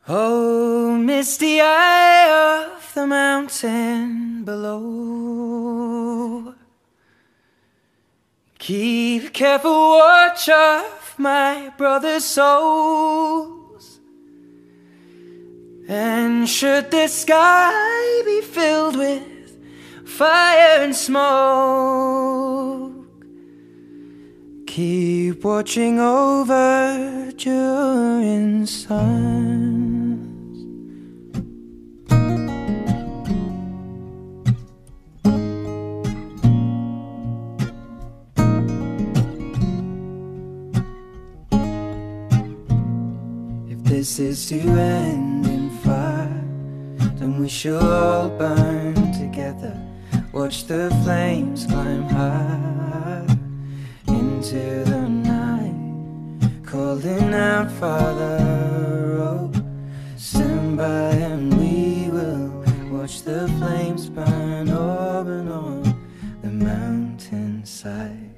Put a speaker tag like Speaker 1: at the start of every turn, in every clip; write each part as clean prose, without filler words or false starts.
Speaker 1: Oh, misty eye of the mountain below, keep careful watch of my brother's souls. And should the sky be filled with fire and smoke, keep watching over during suns. If this is to end in fire, then we shall all burn together. Watch the flames climb high into the night, calling out, Father, oh, stand by and we will watch the flames burn open on the mountainside.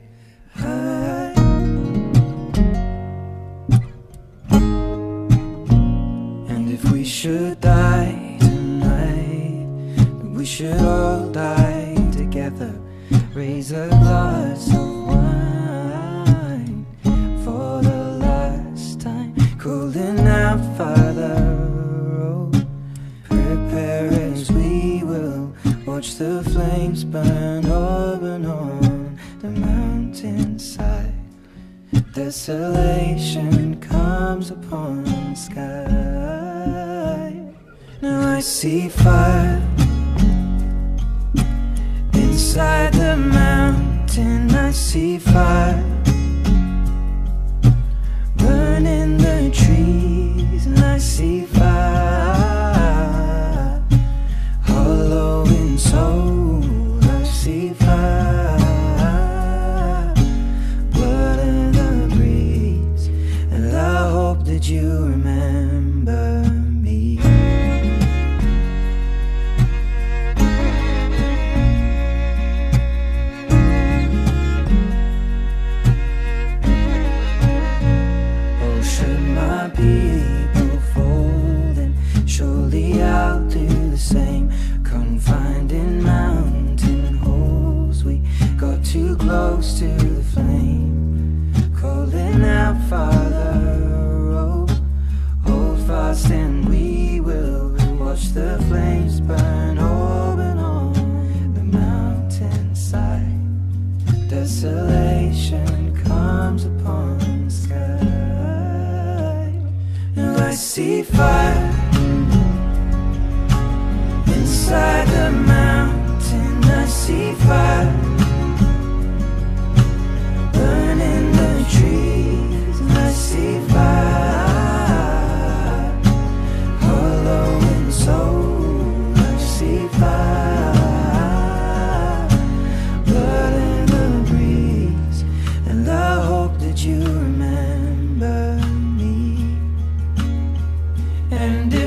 Speaker 1: And if we should die tonight, then we should all die together. Raise a glass of wine for the last time, calling out, Father, oh, prepare as we will watch the flames burn open on the mountainside. Desolation comes upon the sky. Now I see fire inside the mountain. I see fire burning the trees, and I see fire hollow in soul. I see fire, blood in the breeze, and I hope that you remember me. People fall, then surely I'll do the same. Confined in mountain holes, we got too close to the flame, calling out, Father, oh, hold fast and we will watch the flames burn open on the mountainside. Desolation comes upon the sky. I see fire inside the mountain. I see fire burning the trees. I see fire hollow in soul. I see fire, blood in the breeze, and I hope that you remember. And